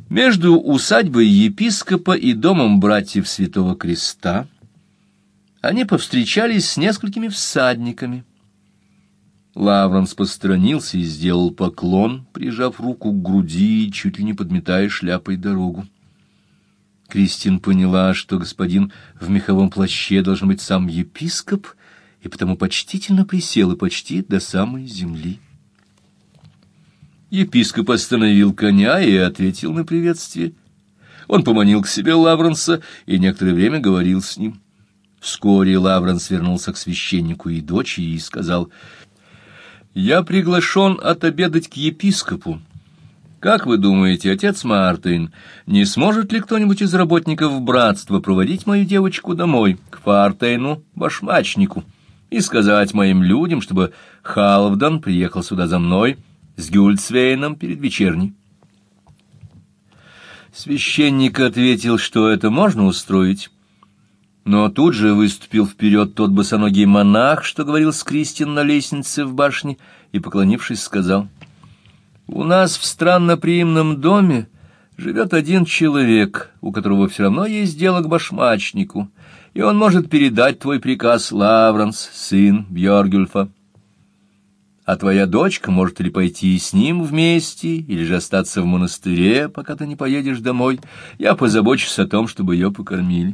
Между усадьбой епископа и домом братьев Святого Креста они повстречались с несколькими всадниками. Лавренс посторонился и сделал поклон, прижав руку к груди, чуть ли не подметая шляпой дорогу. Кристин поняла, что господин в меховом плаще должен быть сам епископ, и потому почтительно присела почти до самой земли. Епископ остановил коня и ответил на приветствие. Он поманил к себе Лавренса и некоторое время говорил с ним. Вскоре Лавренс вернулся к священнику и дочери и сказал: «Я приглашен отобедать к епископу. Как вы думаете, отец Мартин, не сможет ли кто-нибудь из работников братства проводить мою девочку домой, к Фартейну, башмачнику, и сказать моим людям, чтобы Халфдан приехал сюда за мной с Гюльцвейном перед вечерней?» Священник ответил, что это можно устроить. Но тут же выступил вперед тот босоногий монах, что говорил с Кристин на лестнице в башне, и, поклонившись, сказал: «У нас в странноприимном доме живет один человек, у которого все равно есть дело к башмачнику, и он может передать твой приказ, Лавренс, сын Бьоргюльфа. А твоя дочка может ли пойти с ним вместе, или же остаться в монастыре, пока ты не поедешь домой. Я позабочусь о том, чтобы ее покормили».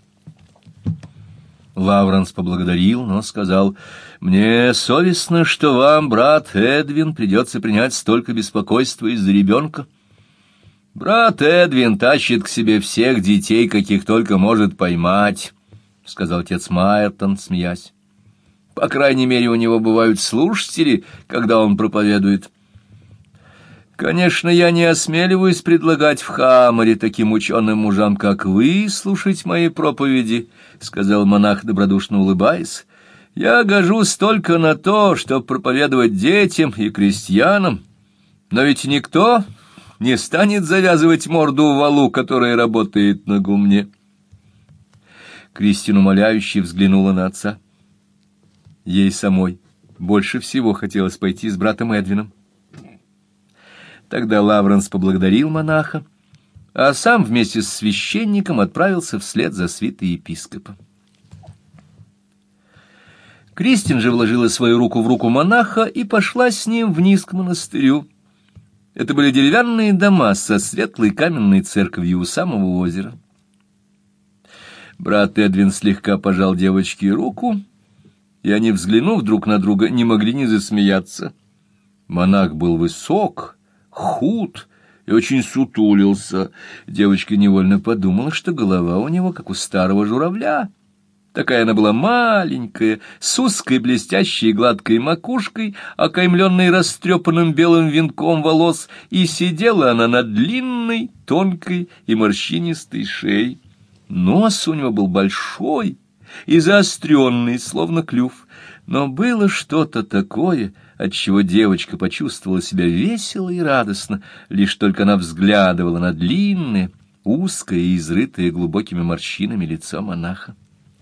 Лавренс поблагодарил, но сказал: «Мне совестно, что вам, брат Эдвин, придется принять столько беспокойства из-за ребенка. Брат Эдвин тащит к себе всех детей, каких только может поймать», — сказал отец Майертон, смеясь. «По крайней мере, у него бывают слушатели, когда он проповедует. Конечно, я не осмеливаюсь предлагать в Хамаре таким ученым мужам, как вы, слушать мои проповеди», — сказал монах, добродушно улыбаясь. «Я гожусь только на то, чтобы проповедовать детям и крестьянам. Но ведь никто не станет завязывать морду валу, который работает на гумне». Кристин умоляюще взглянула на отца. Ей самой больше всего хотелось пойти с братом Эдвином. Тогда Лавренс поблагодарил монаха, а сам вместе с священником отправился вслед за свитой епископа. Кристин же вложила свою руку в руку монаха и пошла с ним вниз к монастырю. Это были деревянные дома со светлой каменной церковью у самого озера. Брат Эдвин слегка пожал девочке руку, и они, взглянув друг на друга, не могли не засмеяться. Монах был высок, худ и очень сутулился. Девочка невольно подумала, что голова у него как у старого журавля. Такая она была маленькая, с узкой блестящей гладкой макушкой, окаймленной растрепанным белым венком волос, и сидела она на длинной, тонкой и морщинистой шее. Нос у него был большой и заостренный, словно клюв, но было что-то такое, отчего девочка почувствовала себя весело и радостно, лишь только она взглядывала на длинное, узкое и изрытое глубокими морщинами лицо монаха.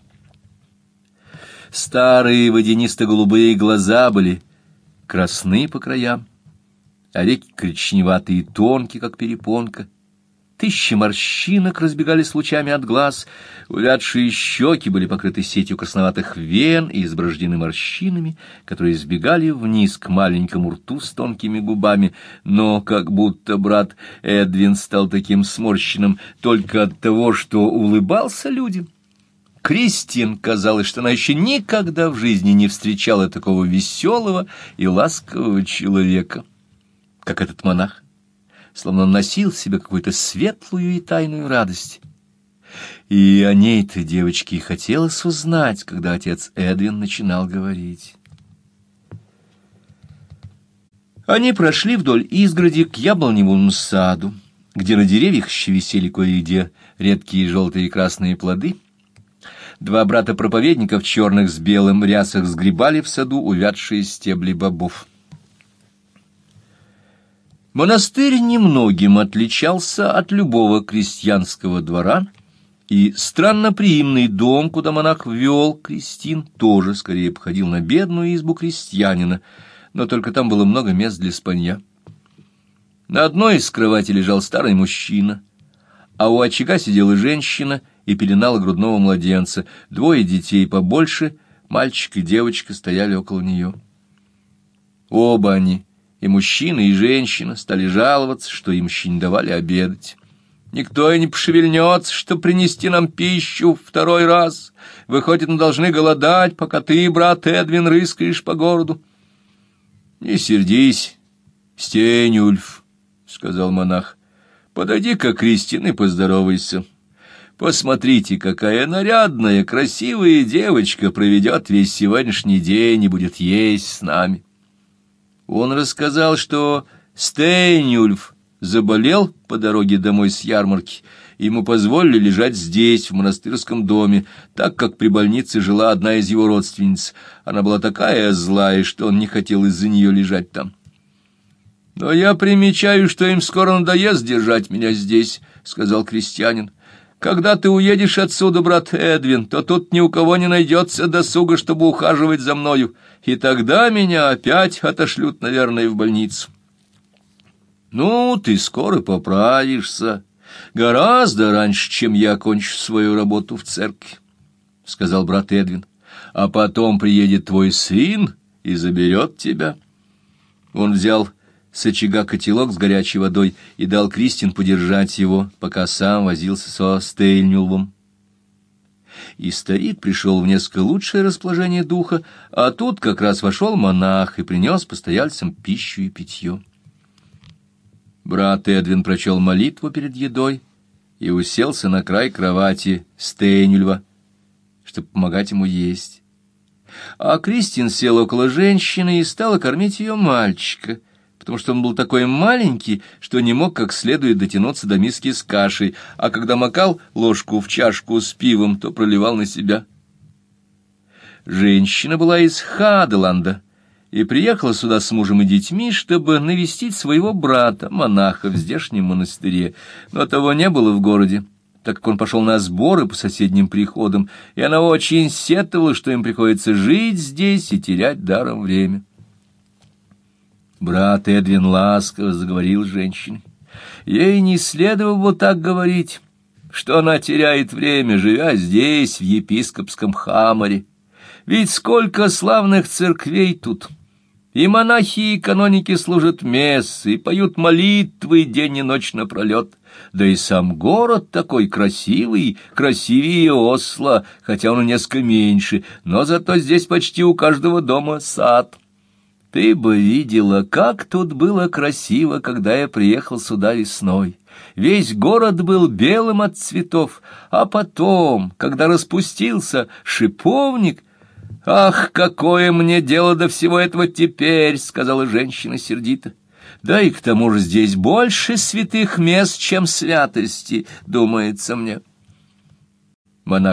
Старые водянисто-голубые глаза были красны по краям, а реки коричневатые и тонкие, как перепонка. Тысячи морщинок разбегались лучами от глаз, увядшие щеки были покрыты сетью красноватых вен и изборождены морщинами, которые сбегали вниз к маленькому рту с тонкими губами, но как будто брат Эдвин стал таким сморщенным только от того, что улыбался людям. Кристин казалось, что она еще никогда в жизни не встречала такого веселого и ласкового человека, как этот монах, словно он носил в себе какую-то светлую и тайную радость. И о ней-то девочке и хотелось узнать, когда отец Эдвин начинал говорить. Они прошли вдоль изгороди к яблоневому саду, где на деревьях еще висели кое-где редкие желтые и красные плоды. Два брата-проповедника в черных с белым рясах сгребали в саду увядшие стебли бобов. Монастырь немногим отличался от любого крестьянского двора, и странноприимный дом, куда монах ввел Кристин, тоже скорее походил на бедную избу крестьянина, но только там было много мест для спанья. На одной из кроватей лежал старый мужчина, а у очага сидела женщина и пеленала грудного младенца. Двое детей побольше, мальчик и девочка, стояли около нее. Оба они, и мужчина, и женщина, стали жаловаться, что им еще не давали обедать. «Никто и не пошевельнется, чтобы принести нам пищу второй раз. Выходит, мы должны голодать, пока ты, брат Эдвин, рыскаешь по городу». «Не сердись, Стенюльф», — сказал монах. «Подойди-ка, Кристин, и поздоровайся. Посмотрите, какая нарядная, красивая девочка проведет весь сегодняшний день и будет есть с нами». Он рассказал, что Стенюльф заболел по дороге домой с ярмарки, и ему позволили лежать здесь, в монастырском доме, так как при больнице жила одна из его родственниц. Она была такая злая, что он не хотел из-за нее лежать там. «Но я примечаю, что им скоро надоест держать меня здесь», — сказал крестьянин. «Когда ты уедешь отсюда, брат Эдвин, то тут ни у кого не найдется досуга, чтобы ухаживать за мною, и тогда меня опять отошлют, наверное, в больницу». «Ну, ты скоро поправишься, гораздо раньше, чем я окончу свою работу в церкви», — сказал брат Эдвин. «А потом приедет твой сын и заберет тебя». Он взял с очага котелок с горячей водой и дал Кристин подержать его, пока сам возился со Стенюльфом. И старик пришел в несколько лучшее расположение духа, а тут как раз вошел монах и принес постояльцам пищу и питье. Брат Эдвин прочел молитву перед едой и уселся на край кровати Стенюльфа, чтобы помогать ему есть. А Кристин села около женщины и стала кормить ее мальчика, потому что он был такой маленький, что не мог как следует дотянуться до миски с кашей, а когда макал ложку в чашку с пивом, то проливал на себя. Женщина была из Хаделанда и приехала сюда с мужем и детьми, чтобы навестить своего брата, монаха в здешнем монастыре, но того не было в городе, так как он пошел на сборы по соседним приходам, и она очень сетовала, что им приходится жить здесь и терять даром время. Брат Эдвин ласково заговорил с женщиной. Ей не следовало так говорить, что она теряет время, живя здесь, в епископском Хаморе. Ведь сколько славных церквей тут! И монахи, и каноники служат мессы, и поют молитвы день и ночь напролет. Да и сам город такой красивый, красивее Осло, хотя он несколько меньше, но зато здесь почти у каждого дома сад. Ты бы видела, как тут было красиво, когда я приехал сюда весной. Весь город был белым от цветов, а потом, когда распустился шиповник... «Ах, какое мне дело до всего этого теперь!» — сказала женщина сердито. «Да и к тому же здесь больше святых мест, чем святости, думается мне». Монах